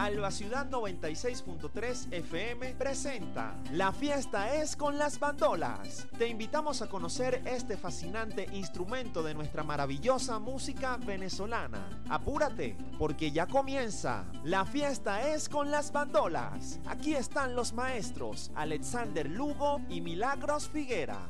Alba Ciudad 96.3 FM presenta La fiesta es con las bandolas. Te invitamos a conocer este fascinante instrumento de nuestra maravillosa música venezolana. Apúrate, porque ya comienza. La fiesta es con las bandolas. Aquí están los maestros Alexander Lugo y Milagros Figuera.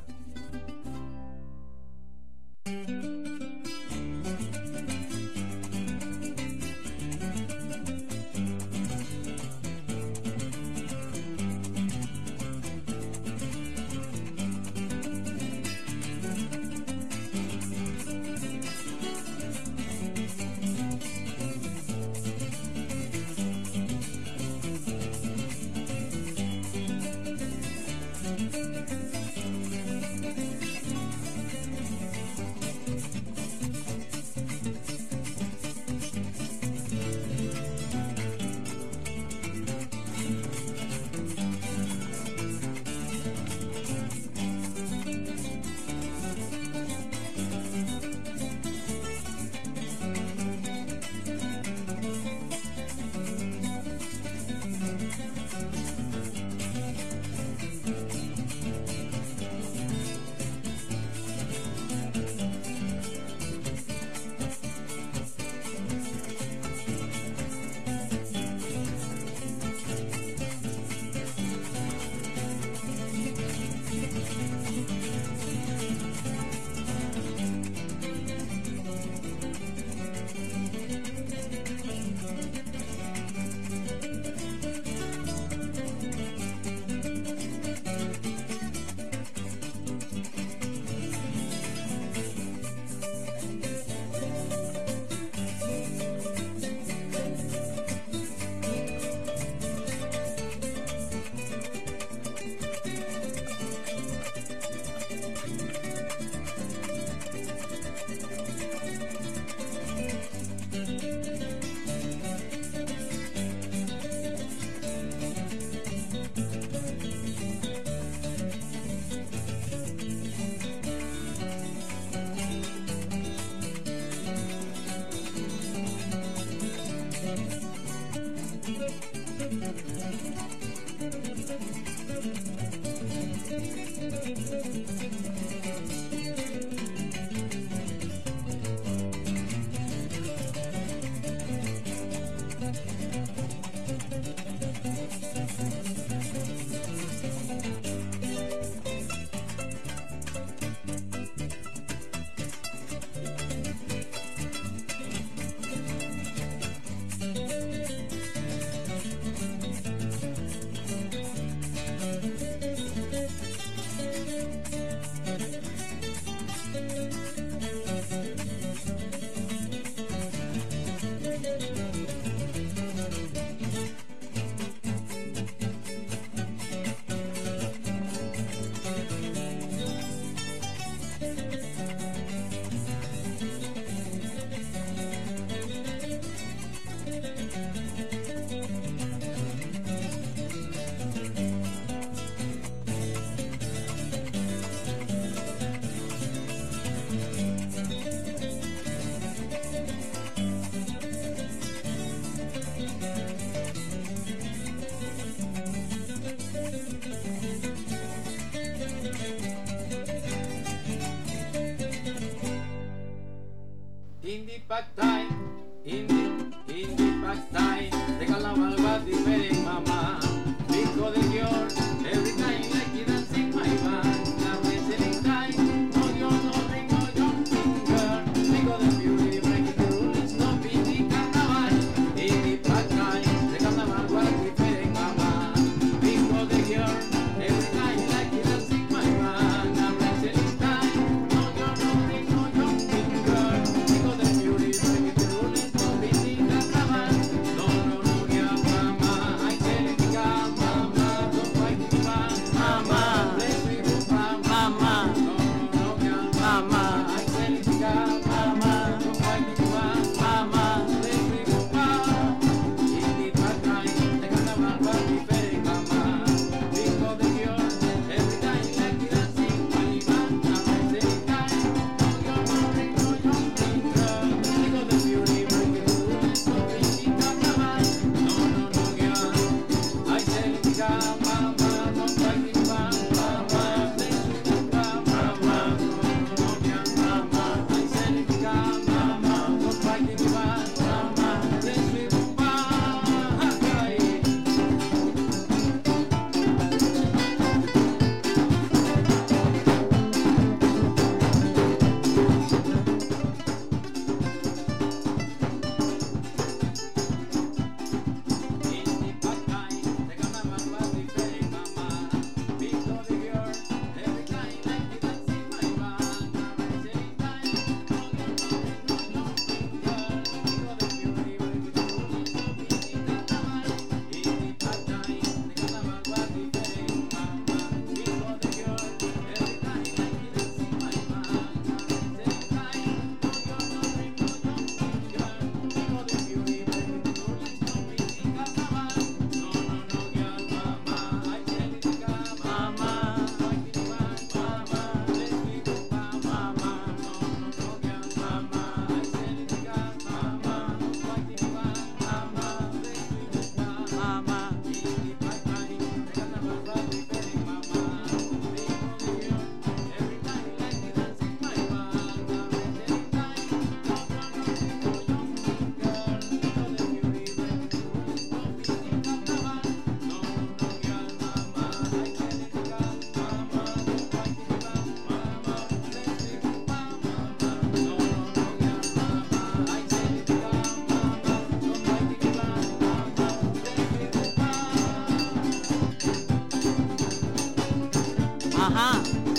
Ajá.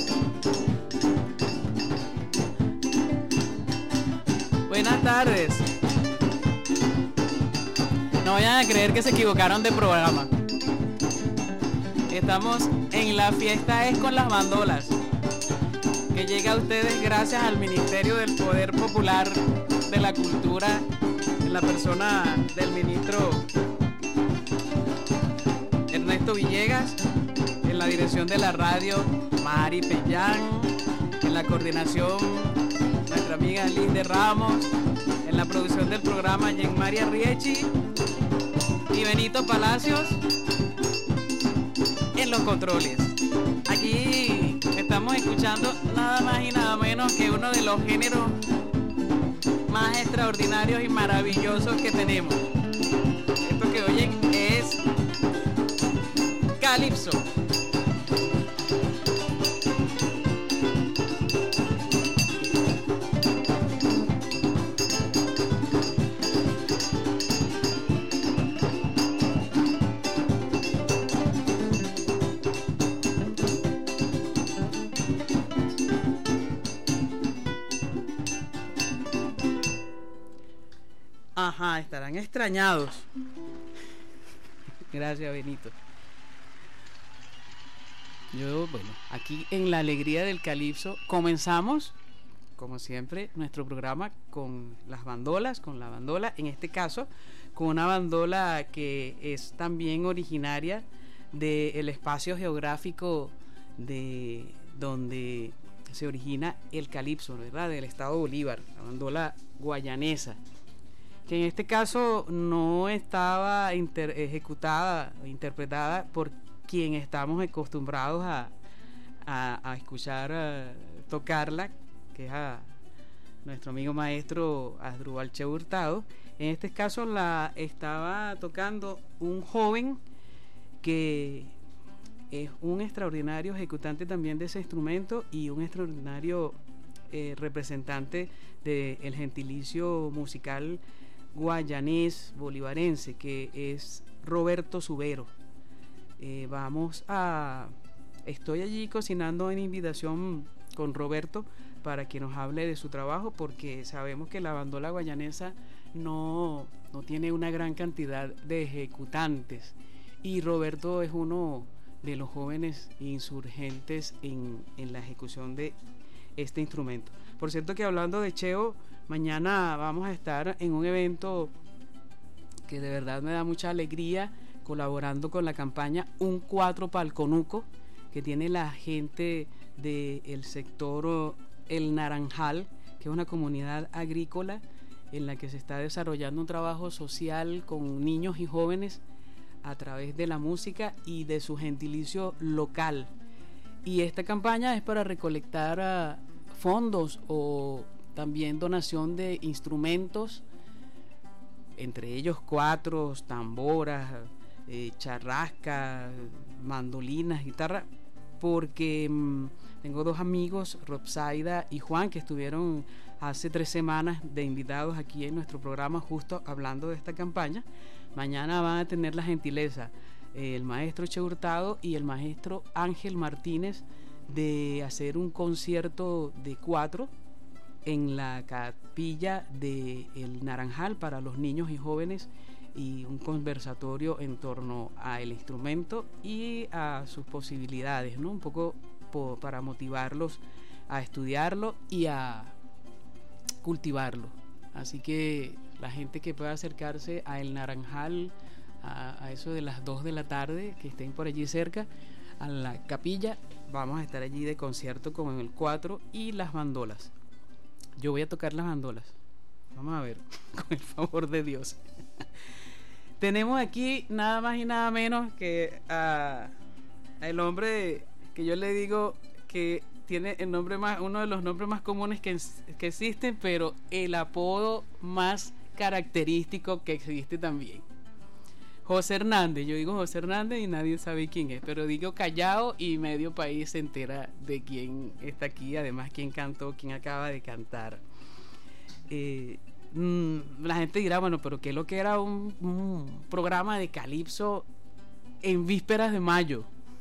Buenas tardes. No vayan a creer que se equivocaron de programa. Estamos en La Fiesta es con las Bandolas, que llega a ustedes gracias al Ministerio del Poder Popular de la Cultura, en la persona del ministro Ernesto Villegas, en la dirección de la radio Mari Pellán, en la coordinación nuestra amiga Liz de Ramos, en la producción del programa Jen María Riechi y Benito Palacios en los controles. Aquí estamos escuchando nada más y nada menos que uno de los géneros más extraordinarios y maravillosos que tenemos. Esto que oyen es Calipso. Ajá, estarán extrañados. Gracias, Benito. Bueno, aquí en la alegría del Calipso comenzamos, como siempre, nuestro programa con las bandolas, con la bandola, en este caso, con una bandola que es también originaria del espacio geográfico de donde se origina el Calipso, ¿verdad? Del estado Bolívar, la bandola guayanesa, que en este caso no estaba ejecutada o interpretada por quien estamos acostumbrados a escuchar tocarla, que es a nuestro amigo maestro Asdrúbal Che Hurtado. En este caso la estaba tocando un joven que es un extraordinario ejecutante también de ese instrumento y un extraordinario representante del gentilicio musical guayanés bolivarense, que es Roberto Subero. Estoy allí cocinando en invitación con Roberto para que nos hable de su trabajo, porque sabemos que la bandola guayanesa no tiene una gran cantidad de ejecutantes, y Roberto es uno de los jóvenes insurgentes en la ejecución de este instrumento. Por cierto, que hablando de Cheo, mañana vamos a estar en un evento que de verdad me da mucha alegría, colaborando con la campaña Un 4 pa'l Conuco, que tiene la gente del sector El Naranjal, que es una comunidad agrícola en la que se está desarrollando un trabajo social con niños y jóvenes a través de la música y de su gentilicio local. Y esta campaña es para recolectar fondos o también donación de instrumentos entre ellos cuatros, tamboras, charrasca, mandolinas, guitarra, porque tengo dos amigos, Robsaida y Juan, que estuvieron hace 3 semanas de invitados aquí en nuestro programa justo hablando de esta campaña. Mañana van a tener la gentileza el maestro Che Hurtado y el maestro Ángel Martínez de hacer un concierto de 4 en la capilla de El Naranjal para los niños y jóvenes, y un conversatorio en torno al instrumento y a sus posibilidades, ¿no? Un poco para motivarlos a estudiarlo y a cultivarlo. Así que la gente que pueda acercarse a El Naranjal a eso de las 2 de la tarde, que estén por allí cerca, a la capilla, vamos a estar allí de concierto con el 4 y las bandolas. Yo voy a tocar las bandolas. Vamos a ver, con el favor de Dios. Tenemos aquí nada más y nada menos que a el hombre que yo le digo que tiene el nombre más, uno de los nombres más comunes que existen, pero el apodo más característico que existe también. José Hernández. Yo digo José Hernández y nadie sabe quién es, pero digo Callao y medio país se entera de quién está aquí, además quién cantó, quién acaba de cantar. La gente dirá, bueno, pero ¿qué es lo que era un programa de calipso en vísperas de mayo?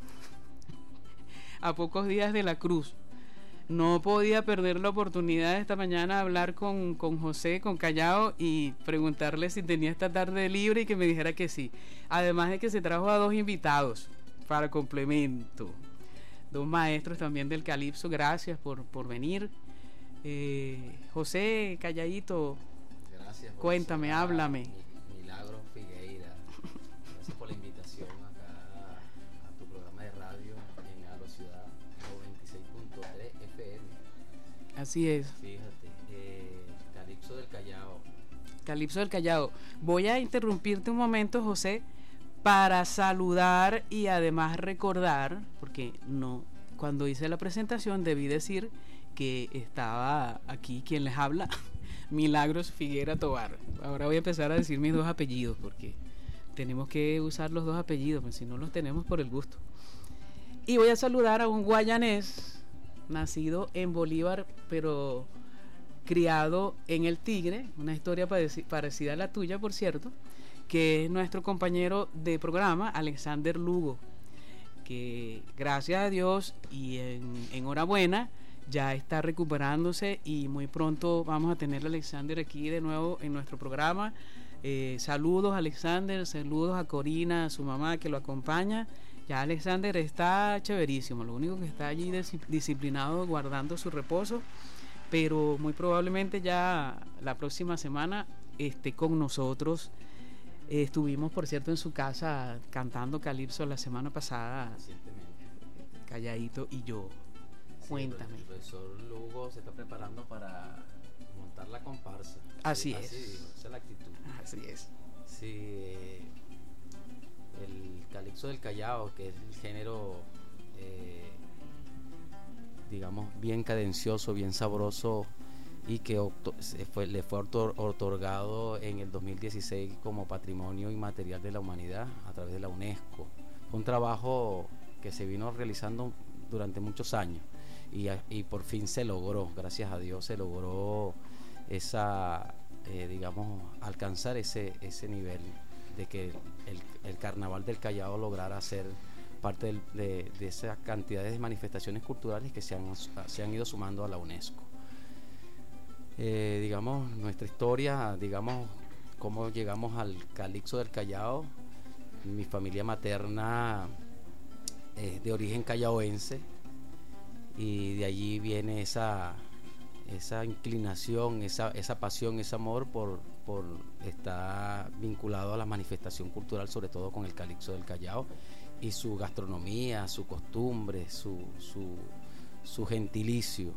A pocos días de la cruz. No podía perder la oportunidad de esta mañana hablar con José, con Callao, y preguntarle si tenía esta tarde libre y que me dijera que sí. Además de que se trajo a 2 invitados para complemento. 2 maestros también del calipso. Gracias por venir. José, calladito. Gracias. Cuéntame, háblame. Milagros Figueira. Gracias por la invitación acá a tu programa de radio en Alo Ciudad 96.3 FM. Así es. Fíjate, Calipso del Callao. Calipso del Callao. Voy a interrumpirte un momento, José, para saludar y además recordar, porque no, cuando hice la presentación debí decir que estaba aquí quien les habla, Milagros Figuera Tobar. Ahora voy a empezar a decir mis 2 apellidos, porque tenemos que usar los 2 apellidos, pues si no los tenemos por el gusto. Y voy a saludar a un guayanés nacido en Bolívar, pero criado en El Tigre, una historia parecida a la tuya, por cierto, que es nuestro compañero de programa, Alexander Lugo, que gracias a Dios y enhorabuena, ya está recuperándose y muy pronto vamos a tener a Alexander aquí de nuevo en nuestro programa. Saludos a Alexander, saludos a Corina, a su mamá que lo acompaña. Ya Alexander está chéverísimo, lo único que está allí disciplinado, guardando su reposo, pero muy probablemente ya la próxima semana esté con nosotros. Estuvimos, por cierto, en su casa cantando calipso la semana pasada, Calladito y yo. Cuéntame. El profesor Lugo se está preparando para montar la comparsa. Así sí, es. Así digo, esa es la actitud. Así es. Sí, el calipso del Callao, que es el género, digamos, bien cadencioso, bien sabroso, y que le fue otorgado en el 2016 como Patrimonio Inmaterial de la Humanidad a través de la UNESCO. Fue un trabajo que se vino realizando durante muchos años y por fin se logró, gracias a Dios se logró digamos, alcanzar ese nivel de que el Carnaval del Callao lograra ser parte de esas cantidades de manifestaciones culturales que se han ido sumando a la UNESCO. Digamos, nuestra historia, digamos, cómo llegamos al calipso del Callao. Mi familia materna es de origen callaoense y de allí viene esa inclinación, esa pasión, ese amor por estar vinculado a la manifestación cultural, sobre todo con el calipso del Callao y su gastronomía, su costumbre, su gentilicio.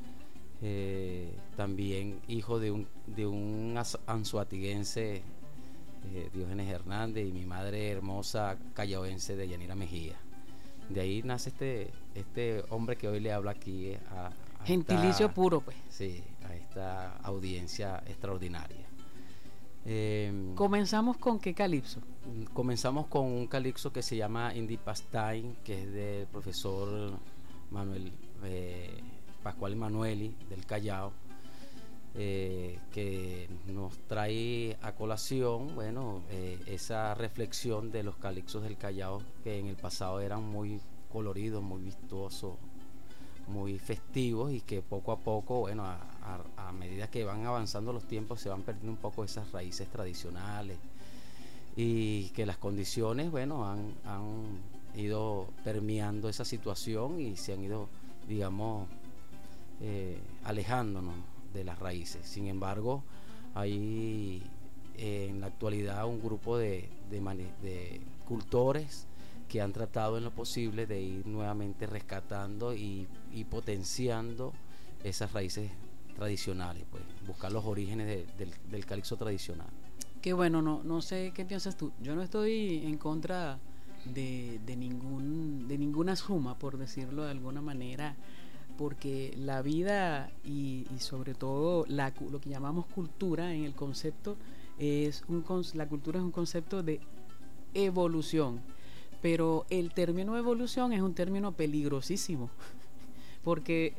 También hijo de un anzoatiguense, Diógenes Hernández, y mi madre hermosa callaoense de Yanira Mejía. De ahí nace este hombre que hoy le habla aquí a gentilicio puro, pues. Sí, a esta audiencia extraordinaria. ¿Comenzamos con qué calipso? Comenzamos con un calipso que se llama Indie Pastime, que es del profesor Manuel Pascual Emanueli del Callao, que nos trae a colación, bueno, esa reflexión de los calipsos del Callao, que en el pasado eran muy coloridos, muy vistosos, muy festivos, y que poco a poco, bueno, a medida que van avanzando los tiempos, se van perdiendo un poco esas raíces tradicionales, y que las condiciones, bueno, han ido permeando esa situación y se han ido, digamos, alejándonos de las raíces. Sin embargo, hay en la actualidad un grupo de cultores que han tratado en lo posible de ir nuevamente rescatando y potenciando esas raíces tradicionales, pues buscar los orígenes del calipso tradicional. Que bueno, no sé qué piensas tú. Yo no estoy en contra de ninguna suma, por decirlo de alguna manera, porque la vida y sobre todo lo que llamamos cultura en el concepto la cultura es un concepto de evolución, pero el término evolución es un término peligrosísimo porque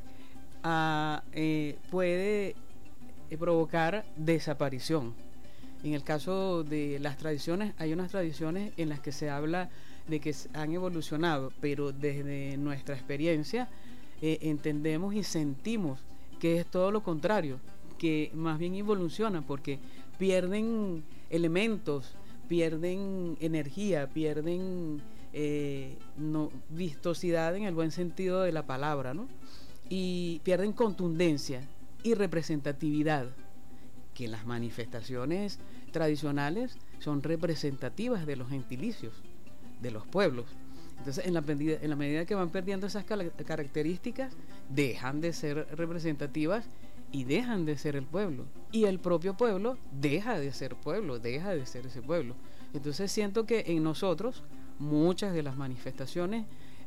puede provocar desaparición. En el caso de las tradiciones, hay unas tradiciones en las que se habla de que han evolucionado, pero desde nuestra experiencia entendemos y sentimos que es todo lo contrario, que más bien evolucionan porque pierden elementos, pierden energía, pierden vistosidad en el buen sentido de la palabra, ¿no? Y pierden contundencia y representatividad, que las manifestaciones tradicionales son representativas de los gentilicios, de los pueblos. Entonces, en la medida que van perdiendo esas características, dejan de ser representativas y dejan de ser el pueblo. Y el propio pueblo deja de ser pueblo, deja de ser ese pueblo. Entonces, siento que en nosotros muchas de las manifestaciones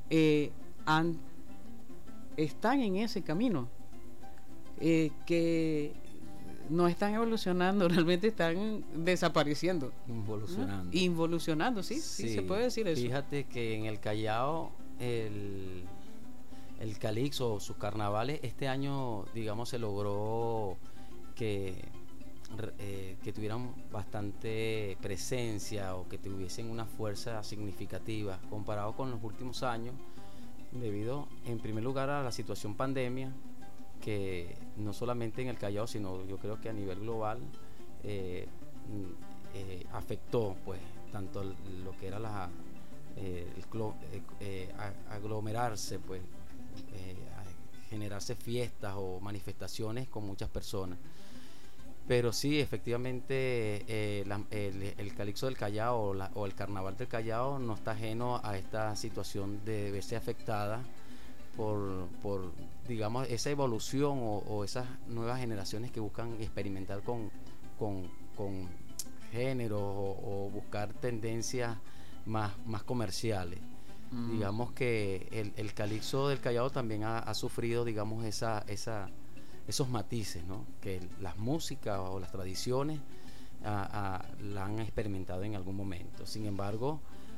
están en ese camino, que no están evolucionando, realmente están desapareciendo. Involucionando, sí, se puede decir eso. Fíjate que en el Callao el calipso o sus carnavales este año, digamos, se logró que tuvieran bastante presencia o que tuviesen una fuerza significativa comparado con los últimos años, debido en primer lugar a la situación pandemia, que no solamente en el Callao, sino yo creo que a nivel global afectó, pues, tanto lo que era aglomerarse, pues, generarse fiestas o manifestaciones con muchas personas. Pero sí, efectivamente, el calipso del Callao o el carnaval del Callao no está ajeno a esta situación de verse afectada por digamos, esa evolución o esas nuevas generaciones que buscan experimentar con géneros o buscar tendencias más comerciales. Digamos que el calipso del Callao también ha sufrido, digamos, esos matices, ¿no? Que las músicas o las tradiciones la han experimentado en algún momento. Sin embargo,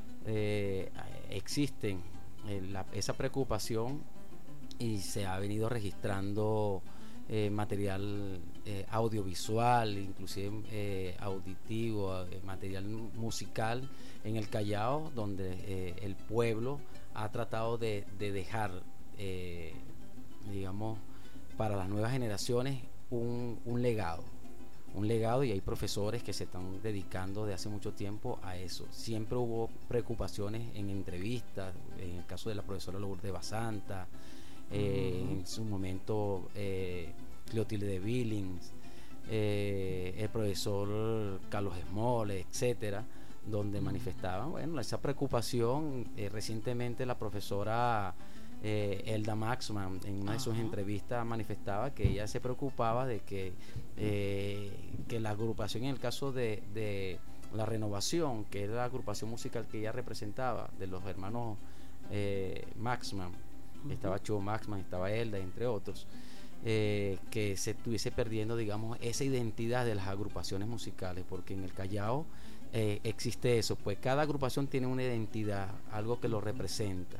existen esa preocupación y se ha venido registrando material audiovisual, inclusive auditivo, material musical en el Callao, donde el pueblo ha tratado de dejar, digamos, para las nuevas generaciones un legado, y hay profesores que se están dedicando de hace mucho tiempo a eso. Siempre hubo preocupaciones en entrevistas, en el caso de la profesora Lourdes Basanta, en su momento Cleotilde de Billings, el profesor Carlos Esmole, etcétera, donde manifestaban, bueno, esa preocupación. Recientemente la profesora Elda Maxman en una de sus entrevistas manifestaba que ella se preocupaba de que la agrupación, en el caso de la Renovación, que era la agrupación musical que ella representaba, de los hermanos Maxman, estaba Cho Maxman, estaba Elda, entre otros, que se estuviese perdiendo, digamos, esa identidad de las agrupaciones musicales, porque en el Callao existe eso, pues cada agrupación tiene una identidad, algo que lo representa.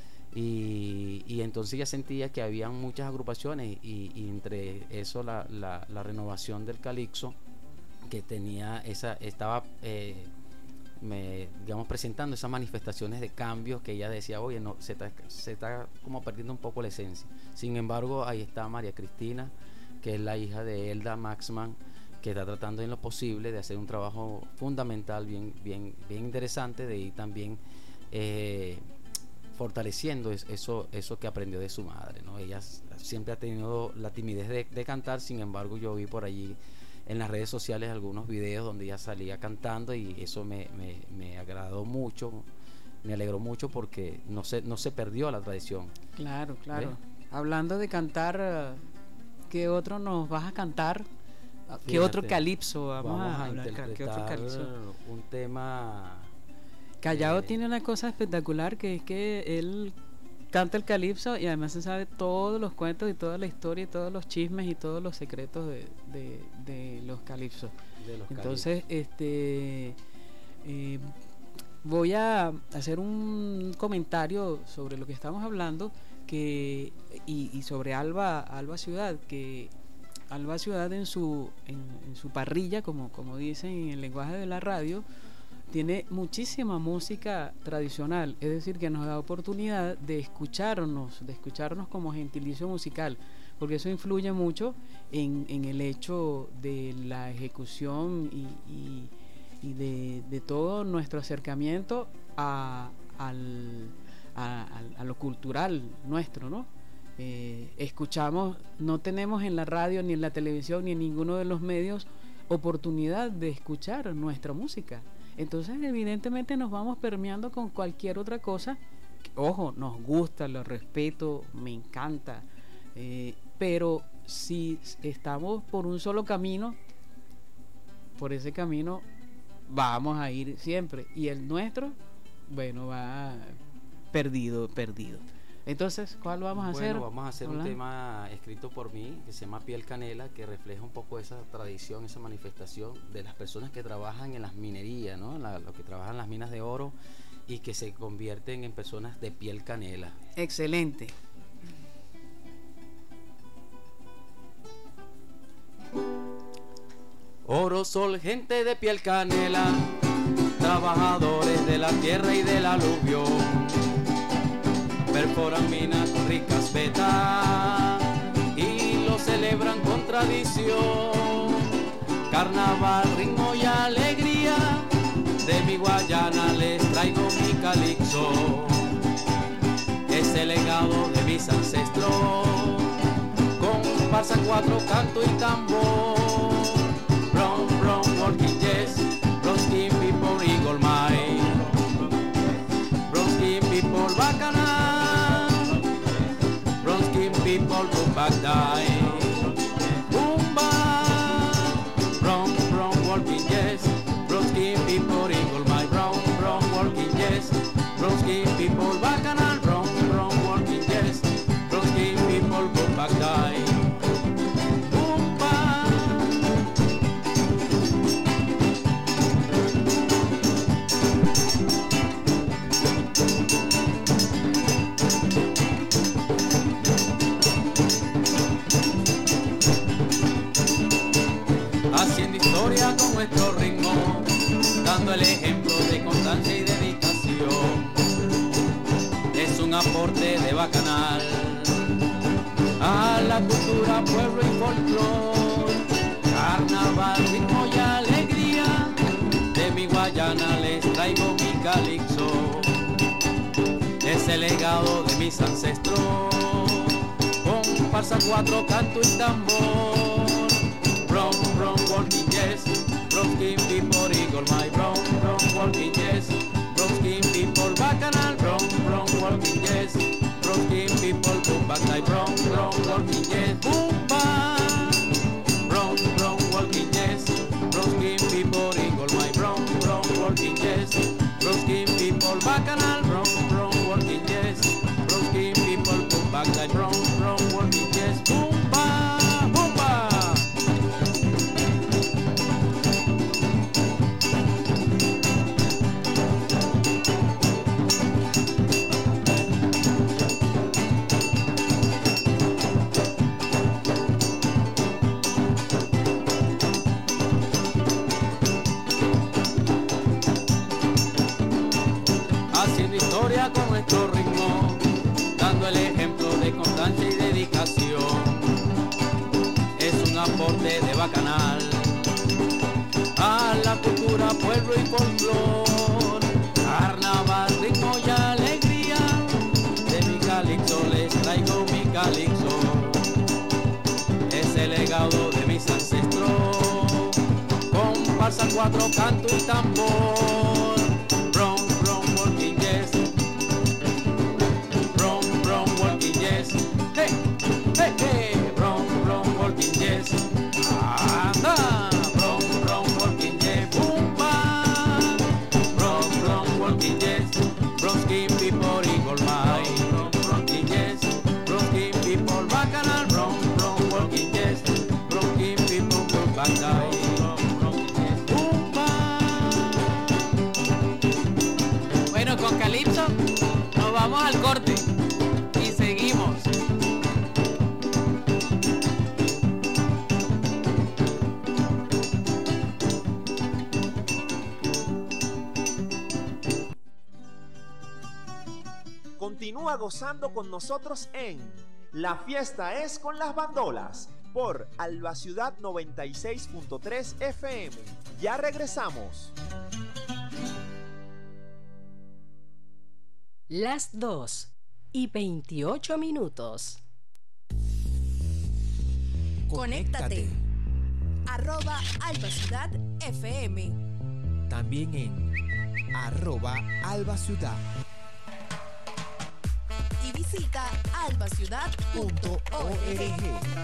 Y entonces ella sentía que había muchas agrupaciones y entre eso la renovación del Calixto, que tenía estaba digamos presentando esas manifestaciones de cambios que ella decía, oye, no, se está como perdiendo un poco la esencia. Sin embargo, ahí está María Cristina, que es la hija de Elda Maxman, que está tratando en lo posible de hacer un trabajo fundamental, bien interesante, de ir también fortaleciendo eso que aprendió de su madre, ¿no? Ella siempre ha tenido la timidez de cantar. Sin embargo, yo vi por allí en las redes sociales algunos videos donde ella salía cantando, y eso me agradó mucho, me alegró mucho, porque no se perdió la tradición. Claro. ¿Ves? Hablando de cantar, ¿qué otro nos vas a cantar? ¿Qué Fíjate, otro calipso vamos a hablar? ¿Qué otro interpretar calipso? un tema. Callao tiene una cosa espectacular, que es que él canta el calipso y además se sabe todos los cuentos y toda la historia y todos los chismes y todos los secretos de los calipsos. Entonces, voy a hacer un comentario sobre lo que estamos hablando, y sobre Alba Ciudad, que Alba Ciudad en su parrilla, como dicen en el lenguaje de la radio, tiene muchísima música tradicional, es decir, que nos da oportunidad de escucharnos como gentilicio musical, porque eso influye mucho en el hecho de la ejecución y de todo nuestro acercamiento a lo cultural nuestro, ¿no? Escuchamos, no tenemos en la radio, ni en la televisión, ni en ninguno de los medios oportunidad de escuchar nuestra música. Entonces, evidentemente, nos vamos permeando con cualquier otra cosa. Ojo, nos gusta, lo respeto, me encanta. Pero si estamos por un solo camino, por ese camino vamos a ir siempre. Y el nuestro, bueno, va perdido. Entonces, ¿cuál vamos a hacer? Vamos a hacer un tema escrito por mí, que se llama Piel Canela, que refleja un poco esa tradición, esa manifestación de las personas que trabajan en las minerías, ¿no? Los que trabajan en las minas de oro, y que se convierten en personas de piel canela. Excelente. Oro, sol, gente de piel canela, trabajadores de la tierra y del aluvión, perforan minas ricas vetas y lo celebran con tradición. Carnaval, ritmo y alegría, de mi Guayana les traigo mi calixto. Es el legado de mis ancestros, comparsa, cuatro, canto y tambor. Brown, working yes, brown skin people, eagle mine, brown skin people, bacchanal, brown skin people, go back die. Boomba, brown, working yes, brown skin people, eagle mine, brown, working yes, brown skin people, bacchanal, brown, working yes, brown skin people, go back die. Con nuestro ritmo, dando el ejemplo de constancia y dedicación. Es un aporte de bacanal a la cultura, pueblo y folclor. Carnaval, ritmo y alegría, de mi Guayana les traigo mi calixto. Es el legado de mis ancestros, comparsa, cuatro, canto y tambor. Brown, walking yes, brown skin people, eagle my brown, walking yes, brown skin people, bacchanal, brown, walking yes, brown skin people, boom back night, brown, walking yes, boom back, brown, walking yes, brown skin people, eagle my brown, walking yes, brown skin people, bacchanal, brown, walking yes, brown skin people, boom back night, brown, walking yes, boom back. música, pueblo y folclor. Carnaval, ritmo y alegría. De mi calixto les traigo mi calixto. Es el legado de mis ancestros. Comparsa, cuatro, canto y tambor. Brom, brom, walking yes. Brom, brom, walking yes. Hey, hey, hey. Brom, brom, walking yes. Anda. Brom, brom, walking yes. Boom, bam. Brom, brom, walking yes. Bromskin people eagle mine. Brom, walking yes. Bromskin people bacchanal. Brom, brom, walking yes. Bromskin people go back down. Con Calipso nos vamos al corte y seguimos. Continúa gozando con nosotros en La Fiesta es con las Bandolas por Alba Ciudad 96.3 FM. Ya regresamos. Las 2:28. Conéctate. @Alba Ciudad FM. También en @Alba Ciudad. Y visita albaciudad.org.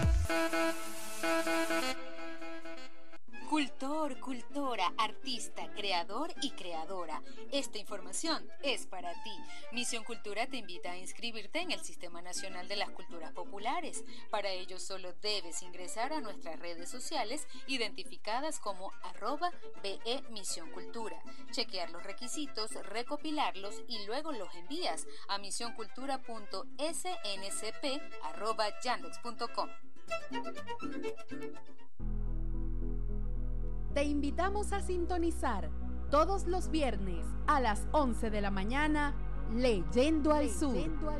Cultor, cultora, artista, creador y creadora. Esta información es para ti. Misión Cultura te invita a inscribirte en el Sistema Nacional de las Culturas Populares. Para ello solo debes ingresar a nuestras redes sociales identificadas como @BE Misión Cultura, chequear los requisitos, recopilarlos y luego los envías a misioncultura.sncp@yandex.com. Te invitamos a sintonizar todos los viernes a las 11 de la mañana, Leyendo al Sur.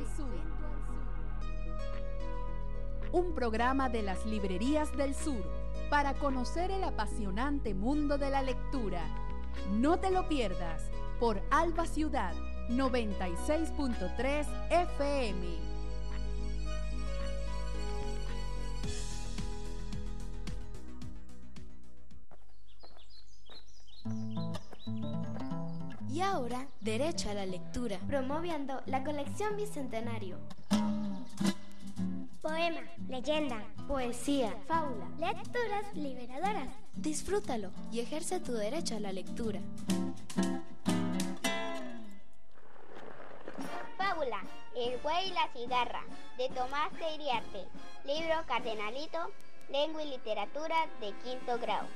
Un programa de las librerías del sur para conocer el apasionante mundo de la lectura. No te lo pierdas por Alba Ciudad 96.3 FM. Y ahora, derecho a la lectura, promoviendo la colección Bicentenario. Poema, leyenda, Poesía, fábula, lecturas liberadoras. Disfrútalo y ejerce tu derecho a la lectura. Fábula, El buey y la cigarra, de Tomás de Iriarte. Libro Cardenalito, Lengua y Literatura de 5º grado.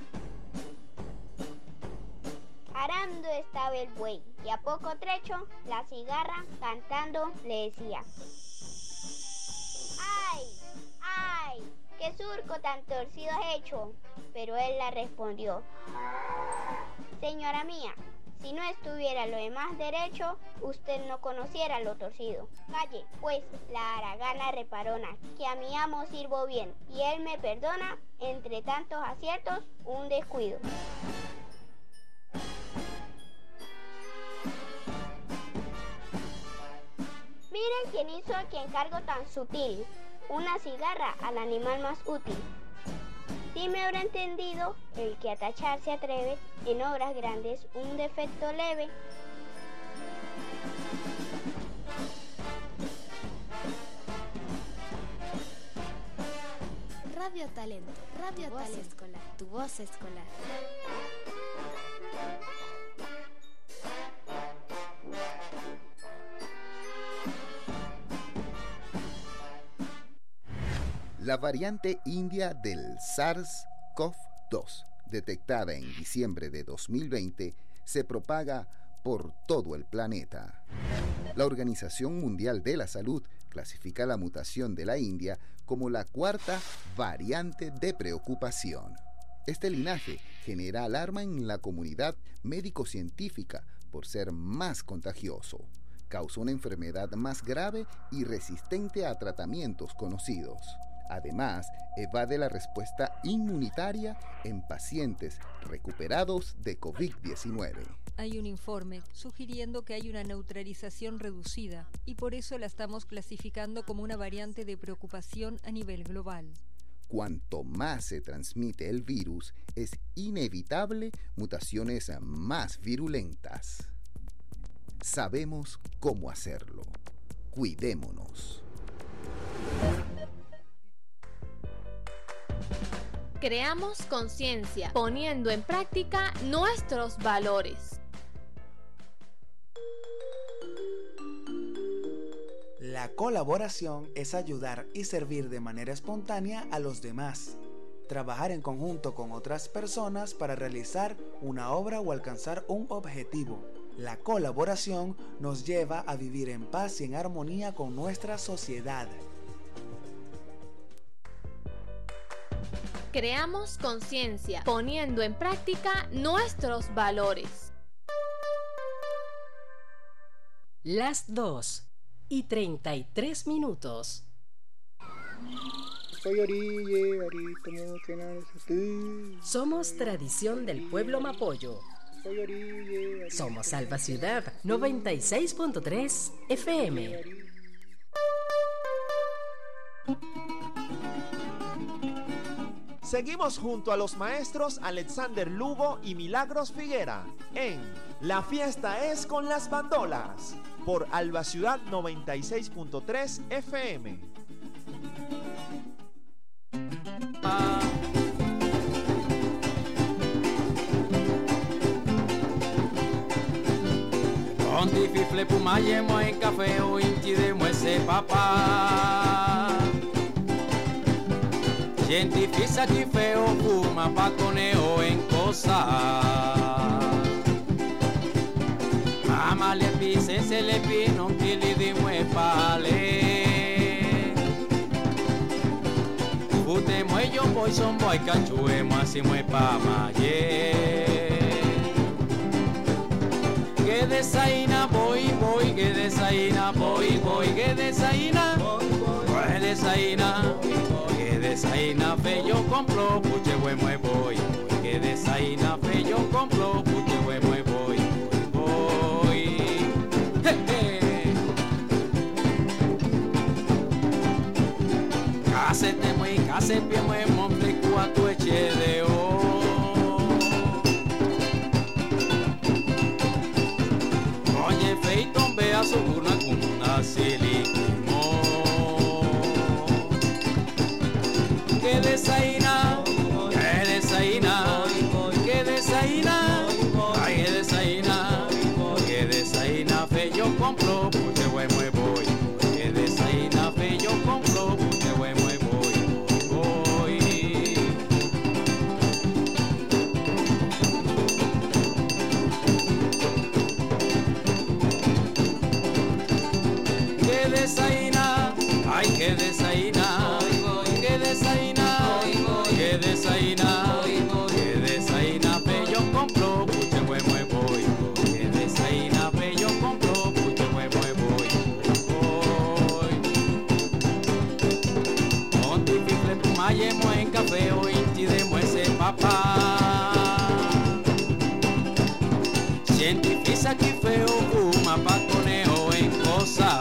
Arando estaba el buey, y a poco trecho, la cigarra, cantando, le decía: ¡ay, ay! ¡Qué surco tan torcido has hecho! Pero él la respondió: señora mía, si no estuviera lo demás derecho, usted no conociera lo torcido. Calle, pues, la haragana reparona, que a mi amo sirvo bien, y él me perdona, entre tantos aciertos, un descuido. Miren quién hizo aquí encargo tan sutil, una cigarra al animal más útil. Sí me habrá entendido el que a tachar se atreve en obras grandes un defecto leve. Radio Talento, Radio Talento Escolar, tu voz escolar. La variante india del SARS-CoV-2, detectada en diciembre de 2020, se propaga por todo el planeta. La Organización Mundial de la Salud clasifica la mutación de la India como la cuarta variante de preocupación. Este linaje genera alarma en la comunidad médico-científica por ser más contagioso. Causa una enfermedad más grave y resistente a tratamientos conocidos. Además, evade la respuesta inmunitaria en pacientes recuperados de COVID-19. Hay un informe sugiriendo que hay una neutralización reducida y por eso la estamos clasificando como una variante de preocupación a nivel global. Cuanto más se transmite el virus, es inevitable mutaciones más virulentas. Sabemos cómo hacerlo. Cuidémonos. Creamos conciencia, poniendo en práctica nuestros valores. La colaboración es ayudar y servir de manera espontánea a los demás. Trabajar en conjunto con otras personas para realizar una obra o alcanzar un objetivo. La colaboración nos lleva a vivir en paz y en armonía con nuestra sociedad. Creamos conciencia, poniendo en práctica nuestros valores. Las 2:33. Somos tradición del pueblo mapoyo. Somos Alba Ciudad 96.3 FM. Seguimos junto a los maestros Alexander Lugo y Milagros Figuera en La Fiesta es con las Bandolas por Alba Ciudad 96.3 FM. Onti fifle pumayemo en café o inchi de muese papá. Gente fisa que feo fuma pa coneo en cosa. Mama le pise se le pino que le dimos pale. Ute muello boy son boy cachue así mue pa maye. Que desaina boy boy que desaina boy boy que desaina boy desaina. Que desaina fe yo compro puche hue mue boy. Que desaina fe yo compro puche hue mue boy. Casete muy case pie muy monte cuatro eche de o. Oye feito vea su una silikimo. Que desaina, que desaina, que desaina, ay que desaina, que desaina fe yo compro puche hue muy boy. Que desaina fe yo compro puche hue muy boy. Que desaina, ay que desaina, que desaina, que desaina, que desaina fe yo compro puche hue muy boy. Que desaina fe yo compro puche hue muy boy. Monti fifle pumayemo en café o inti de muese papá. Sienti fisa que feo fuma pa coneo en cosa.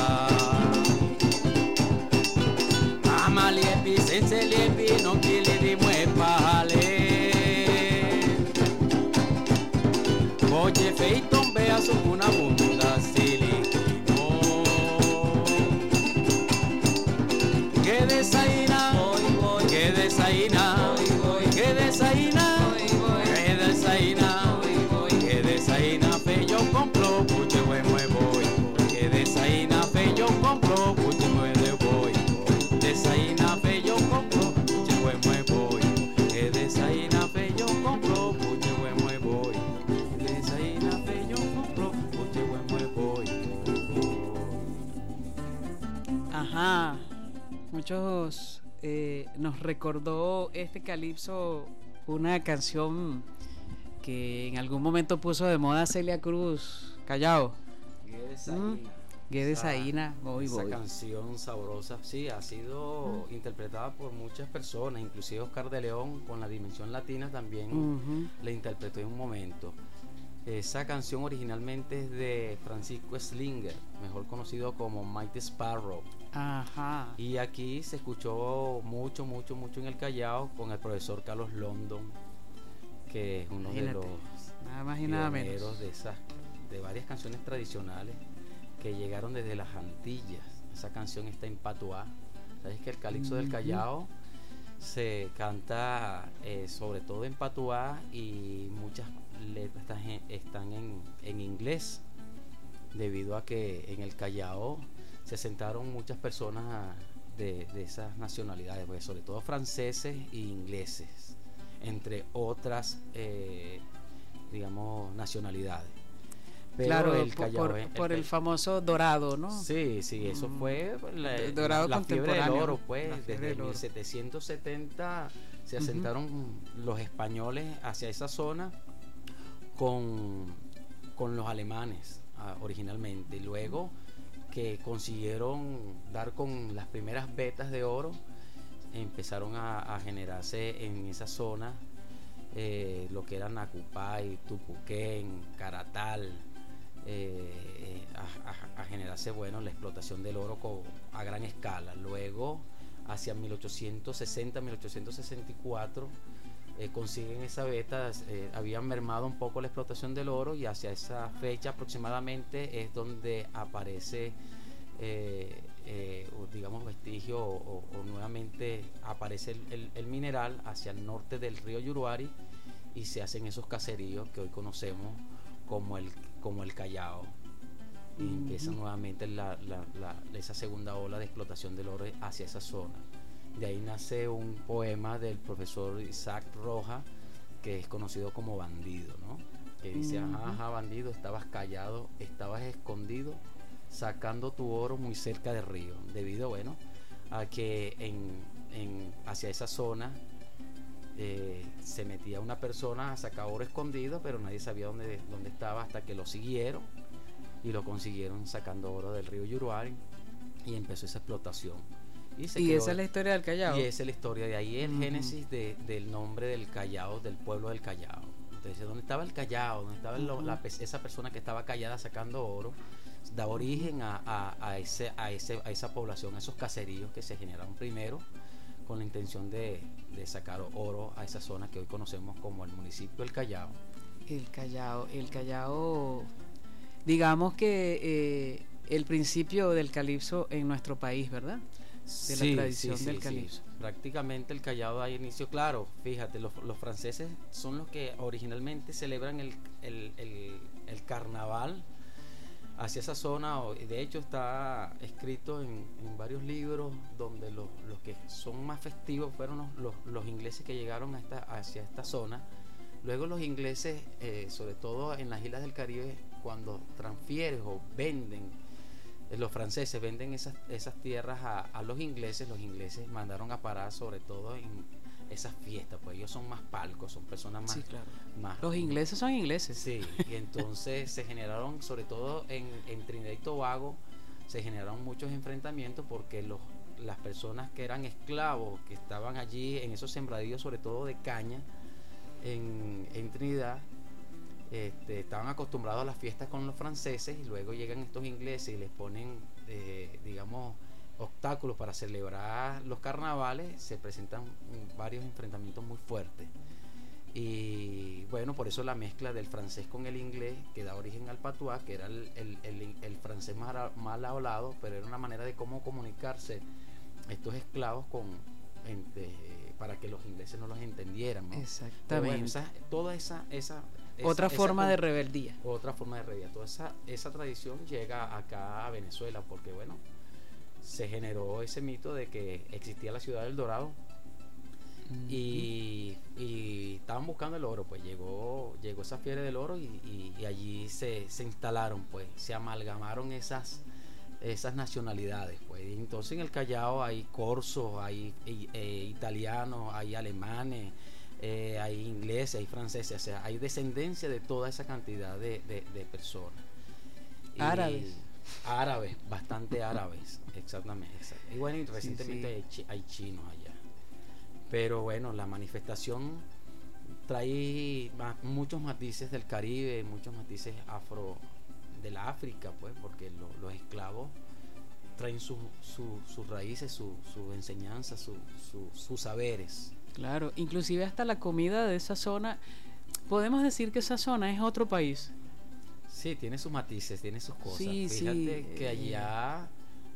Mama liepi sense liepi no kili di mue pale. Oye feito vea su una bunda silikimo. Que desaina, que desaina, que desaina, que desaina, que desaina fe yo compro puche hue mue boy. Que desaina fe yo compro puche hue de boy. Desaina fe yo compro puche hue mue boy. Que desaina fe yo compro puche hue mue boy. Desaina fe yo compro puche hue mue boy. Ajá, muchos nos recordó este calipso una canción que en algún momento puso de moda Celia Cruz, Callao. Guedes Aina, esa canción sabrosa, sí, ha sido interpretada por muchas personas, inclusive Oscar de León con La Dimensión Latina también la interpretó en un momento. Esa canción originalmente es de Francisco Slinger, mejor conocido como Mighty Sparrow. Ajá. Y aquí se escuchó mucho en el Callao con el profesor Carlos London, que es uno de los nada más y nada menos de varias canciones tradicionales que llegaron desde las Antillas. Esa canción está en patuá. Sabes que el calipso del Callao se canta sobre todo en patuá, y muchas letras están en inglés, debido a que en el Callao se sentaron muchas personas de esas nacionalidades, pues, sobre todo franceses e ingleses, entre otras digamos nacionalidades. Pero claro, el Callao, por el famoso dorado, ¿no? Sí, eso fue la fiebre del oro, pues, fiebre desde 1770 se asentaron los españoles hacia esa zona con los alemanes originalmente, y luego que consiguieron dar con las primeras vetas de oro, empezaron a generarse en esa zona lo que era Nacupay, Tupuquén, Caratal, a generarse, bueno, la explotación del oro a gran escala. Luego, hacia 1860-1864, consiguen esa veta, habían mermado un poco la explotación del oro, y hacia esa fecha aproximadamente es donde aparece digamos vestigio o nuevamente aparece el mineral hacia el norte del río Yuruari, y se hacen esos caseríos que hoy conocemos como el Callao, y empieza nuevamente esa segunda ola de explotación del oro hacia esa zona. De ahí nace un poema del profesor Isaac Roja, que es conocido como Bandido, ¿no? Que dice: ajá, bandido, estabas callado, estabas escondido, sacando tu oro muy cerca del río, debido, bueno, a que hacia esa zona se metía una persona a sacar oro escondido, pero nadie sabía dónde estaba, hasta que lo siguieron y lo consiguieron sacando oro del río Yuruari, y empezó esa explotación. Y esa es la historia del Callao. Y esa es la historia, de ahí el génesis del nombre del Callao, del pueblo del Callao. Entonces, ¿dónde estaba el Callao? ¿Dónde estaba esa persona que estaba callada sacando oro? Da origen a esa población, a esos caseríos que se generaron primero con la intención de sacar oro a esa zona que hoy conocemos como el municipio del Callao. El Callao, digamos que el principio del calipso en nuestro país, ¿verdad? De la tradición del calipso. Sí. Prácticamente el Callao da inicio, claro, fíjate, los franceses son los que originalmente celebran el carnaval hacia esa zona. De hecho está escrito en varios libros donde los que son más festivos fueron los ingleses que llegaron hacia esta zona. Luego los ingleses, sobre todo en las islas del Caribe, cuando transfieren o venden, los franceses venden esas tierras a los ingleses mandaron a parar sobre todo en esas fiestas, pues ellos son más palcos, son personas más, sí, claro, más los ingleses son ingleses. Sí, y entonces se generaron, sobre todo en Trinidad y Tobago, se generaron muchos enfrentamientos, porque las personas que eran esclavos, que estaban allí en esos sembradíos, sobre todo de caña en Trinidad, estaban acostumbrados a las fiestas con los franceses, y luego llegan estos ingleses y les ponen digamos obstáculos para celebrar los carnavales. Se presentan varios enfrentamientos muy fuertes, y bueno, por eso la mezcla del francés con el inglés, que da origen al patuá, que era el francés mal hablado, pero era una manera de cómo comunicarse estos esclavos para que los ingleses no los entendieran, ¿no? Exactamente. Bueno, toda esa otra forma de rebeldía. Toda esa tradición llega acá a Venezuela, porque bueno, se generó ese mito de que existía la ciudad del Dorado, y estaban buscando el oro, pues llegó esa fiebre del oro, y allí se instalaron, pues se amalgamaron esas nacionalidades, pues. Y entonces en el Callao hay corsos, hay italianos, hay alemanes, hay ingleses, hay franceses, o sea, hay descendencia de toda esa cantidad de personas. Árabes. Árabes, bastante árabes, exactamente. Y bueno, y recientemente hay chinos allá. Pero bueno, la manifestación trae muchos matices del Caribe, muchos matices de la África, pues, porque los esclavos traen sus raíces, su enseñanza, sus saberes. Claro, inclusive hasta la comida de esa zona, podemos decir que esa zona es otro país. Sí, tiene sus matices, tiene sus cosas. Sí, Fíjate que allá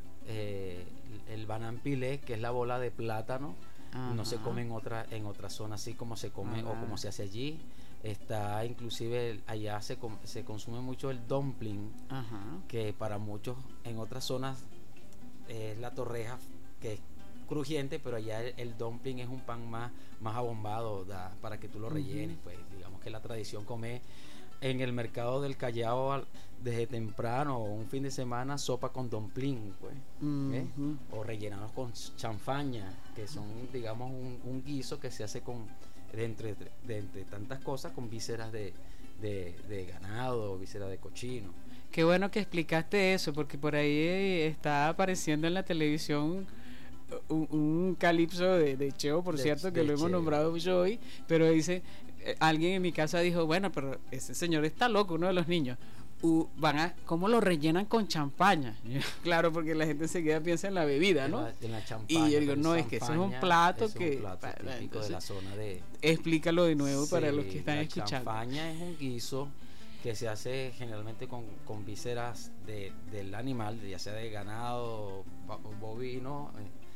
el banán pilé, que es la bola de plátano, no se come en otra zona así como se come o como se hace allí. Está inclusive allá se consume mucho el dumpling, que para muchos en otras zonas es la torreja, que es crujiente, pero allá el dumpling es un pan más abombado para que tú lo rellenes. Pues digamos que la tradición come en el mercado del Callao desde temprano, un fin de semana, sopa con dumpling, pues, o rellenados con chanfaña, que son, digamos, un guiso que se hace de entre tantas cosas, con vísceras de ganado, vísceras de cochino. Qué bueno que explicaste eso, porque por ahí está apareciendo en la televisión un calipso de Cheo, por cierto, que lo hemos nombrado mucho hoy, pero dice, alguien en mi casa dijo, bueno, pero ese señor está loco, uno de los niños. ¿Cómo lo rellenan con champaña? Claro, porque la gente enseguida piensa en la bebida, ¿no? En la champaña, y yo digo, no, es que eso es un plato típico entonces, de la zona de... Explícalo de nuevo para los que están escuchando. La champaña es un guiso que se hace generalmente con vísceras del animal, ya sea de ganado, bovino,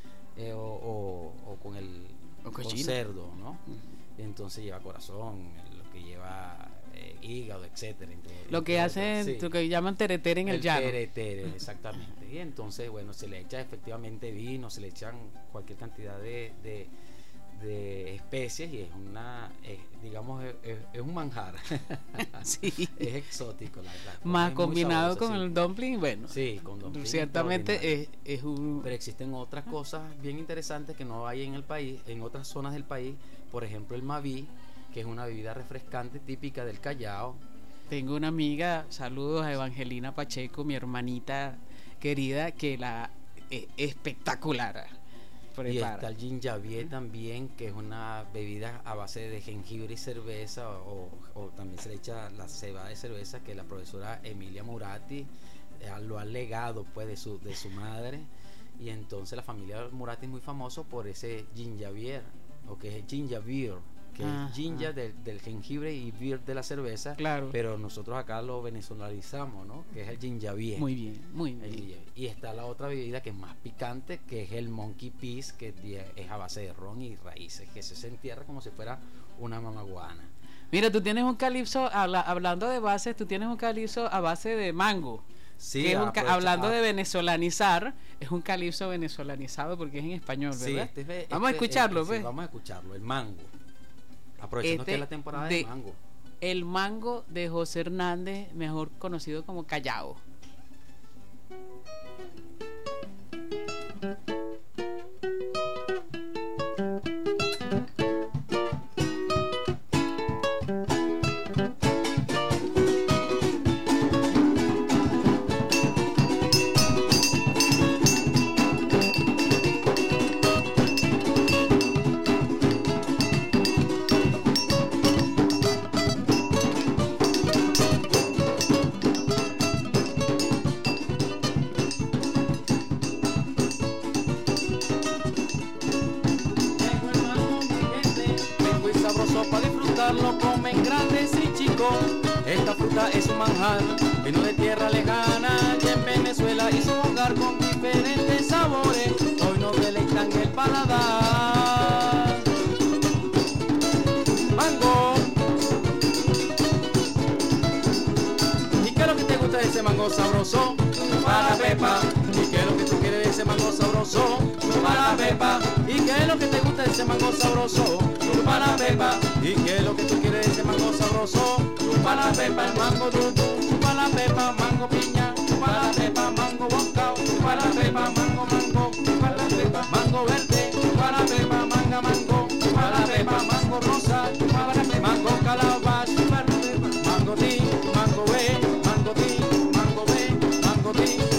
o con cerdo, ¿no? Entonces lleva corazón, lo que lleva hígado, etcétera. Lo que hacen, lo que llaman teretere en el llano. Teretere, exactamente. Y entonces, bueno, se le echa efectivamente vino, se le echan cualquier cantidad de especies, y es digamos, es un manjar. Sí. Es exótico, la verdad. Más combinado con el dumpling, bueno. Sí, con dumpling. Ciertamente es un... Pero existen otras cosas bien interesantes que no hay en el país, en otras zonas del país. Por ejemplo, el Maví, que es una bebida refrescante típica del Callao. Tengo una amiga, saludos a Evangelina Pacheco, mi hermanita querida, que es espectacular. Y está el ginjavier también, que es una bebida a base de jengibre y cerveza, o también se le echa la cebada de cerveza, que la profesora Emilia Murati lo ha legado, pues, de su madre. Y entonces la familia Murati es muy famoso por ese ginjavier, o que es el ginjavier, que es ginger del jengibre y beer de la cerveza. Claro. Pero nosotros acá lo venezolanizamos, ¿no? Que es el ginjavier. Muy bien, muy bien. Y está la otra bebida que es más picante, que es el monkey peas, que es a base de ron y raíces, que se entierra como si fuera una mamaguana. Mira, tú tienes un calipso, hablando de bases, tú tienes un calipso a base de mango. Sí, hablando de venezolanizar, es un calipso venezolanizado porque es en español, ¿verdad? Sí, vamos a escucharlo, sí, vamos a escucharlo, el mango. Aprovechando que es la temporada de mango. El mango de José Hernández, mejor conocido como Callao. Lo comen grandes y chicos. Esta fruta es un manjar, vino de tierra lejana y en Venezuela hizo un hogar con diferentes sabores. Hoy nos deleitan el paladar. Mango. ¿Y qué es lo que te gusta de ese mango sabroso? Para la pepa. ¿Y qué es lo que tú quieres de ese mango sabroso? Para la pepa. ¿Y qué es lo que te gusta de ese mango sabroso? Para la pepa. ¿Y qué es lo que tú quieres de ese mango sabroso? Para la pepa, el mango dulce. Para la pepa, mango piña. Para la pepa, mango bocao. Para la pepa, mango. Para la pepa, mango verde. Para la pepa, manga mango. Para la pepa, mango rosa. Para la pepa, mango calabaza. Para la pepa, mango ti, mango B, mango ti, mango B, mango ti.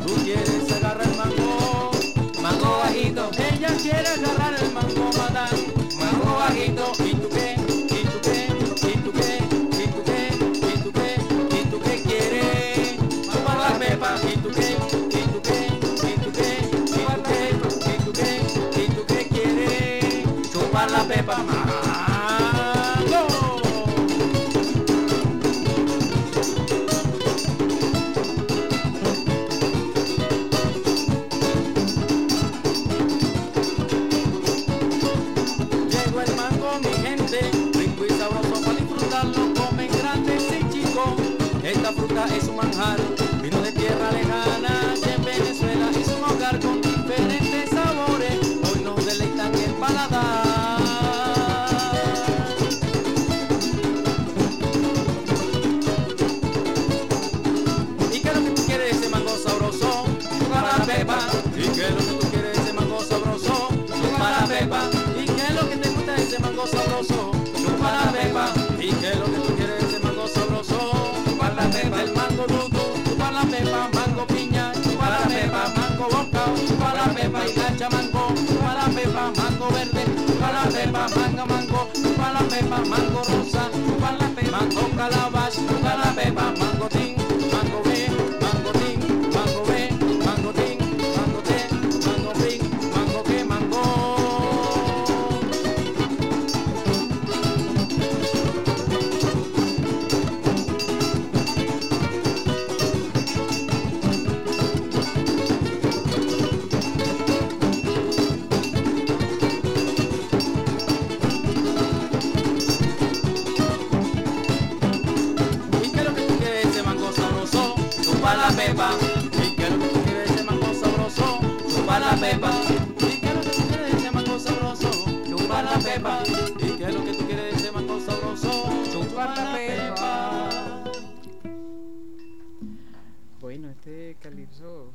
tú quieres agarrar el mango, mango bajito. Ella quiere agarrar el mango, madame, mango bajito. ¿Y tú qué? ¿Y tú qué? ¿Y tú qué? ¿Y tú qué? ¿Y tú qué? ¿Y tú qué quieres? Chupar la pepa. ¿Y tú qué? ¿Y tú qué? ¿Y tú qué? ¿Y tú qué? ¿Y tú qué? ¿Y tú qué quieres? Chupar la pepa. Esta fruta es un manjar, vino de tierra lejana, y en Venezuela es un hogar con diferentes sabores, hoy nos deleitan el paladar. ¿Y qué es lo que tú quieres de ese mango sabroso? Chupar la pepa. ¿Y qué es lo que tú quieres de ese mango sabroso? Chupar la pepa. ¿Y qué es lo que te gusta de ese mango sabroso? Chupar la pepa. ¿Y qué es lo que tú quieres de ese mango sabroso? Chupar la pepa, el mango duro, chupar la pepa, mango piña, chupar la pepa, mango bocao, chupar la pepa y lancha mango, chupar la pepa, mango verde, chupar la pepa, mango, chupar la pepa, mango rosa, chupar la pepa, mango calabash, chupar la pepa, mango tin, mango B, mango tin, mango B, mango tin, mango T, mango brin, mango que mango. La pepa, y que lo que tú quieres ese mango sabroso, chupa la pepa, y que lo que tú quieres ese mango sabroso, chupa la pepa, y que lo que tú quieres ese mango sabroso, chupa la pepa. Bueno, este calipso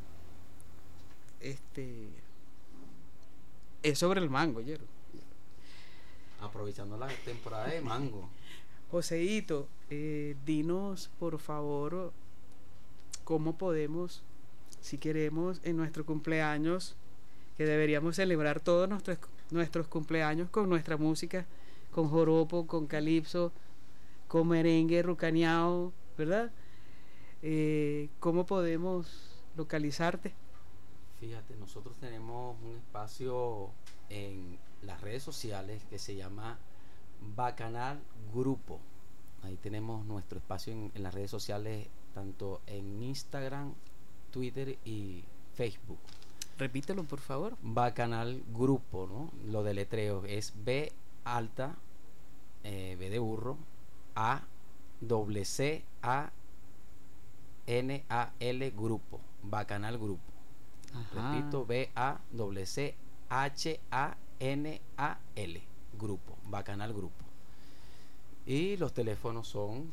es sobre el mango, Yero. Aprovechando la temporada de mango. Joseito, dinos por favor cómo podemos, si queremos en nuestro cumpleaños, que deberíamos celebrar todos nuestros cumpleaños con nuestra música, con joropo, con calipso, con merengue, rucaneado, ¿verdad? ¿Cómo podemos localizarte? Fíjate, nosotros tenemos un espacio en las redes sociales que se llama Bacanal Grupo. Ahí tenemos nuestro espacio en las redes sociales, tanto en Instagram, Twitter y Facebook. Repítelo, por favor. Bacanal Grupo, ¿no? Lo deletreo es B alta, B de burro, A doble C A N A L Grupo. Bacanal Grupo. Ajá. Repito, B A doble C H A N A L Grupo. Bacanal Grupo. Y los teléfonos son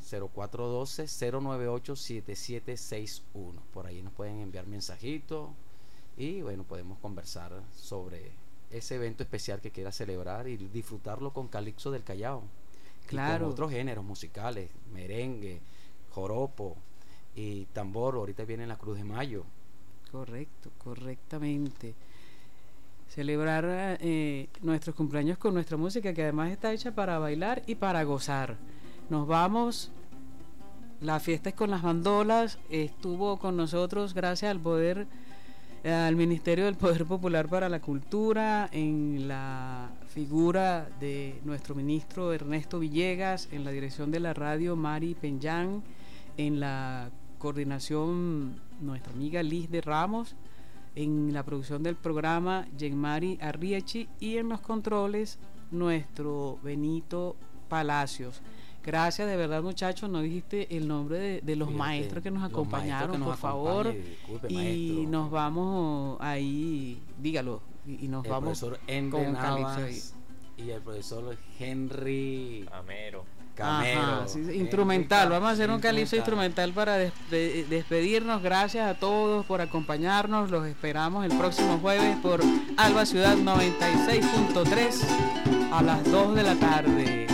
0412-098-7761. Por ahí nos pueden enviar mensajitos y bueno, podemos conversar sobre ese evento especial que quiera celebrar y disfrutarlo con calipso del Callao. Claro. Y con otros géneros musicales, merengue, joropo y tambor. Ahorita viene la Cruz de Mayo. Correcto, correctamente. Celebrar nuestros cumpleaños con nuestra música, que además está hecha para bailar y para gozar. Nos vamos. La fiesta es con las bandolas. Estuvo con nosotros gracias al Ministerio del Poder Popular para la Cultura, en la figura de nuestro ministro Ernesto Villegas, en la dirección de la radio Mari Peñán, en la coordinación nuestra amiga Liz de Ramos, en la producción del programa Yenmari Arriechi y en los controles nuestro Benito Palacios. Gracias de verdad, muchachos. No dijiste el nombre de los maestros que nos acompañaron, por favor. Disculpe, y maestro. Nos vamos ahí, dígalo, y nos vamos con Calipso y el profesor Henry Camero. Ajá, sí, instrumental. Vamos a hacer un calipso instrumental para despedirnos. Gracias a todos por acompañarnos. Los esperamos el próximo jueves por Alba Ciudad 96.3 a las 2 de la tarde.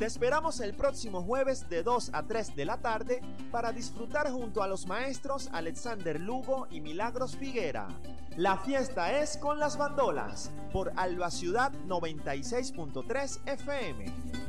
Te esperamos el próximo jueves de 2 a 3 de la tarde para disfrutar junto a los maestros Alexander Lugo y Milagros Figuera. La fiesta es con las bandolas por Alba Ciudad 96.3 FM.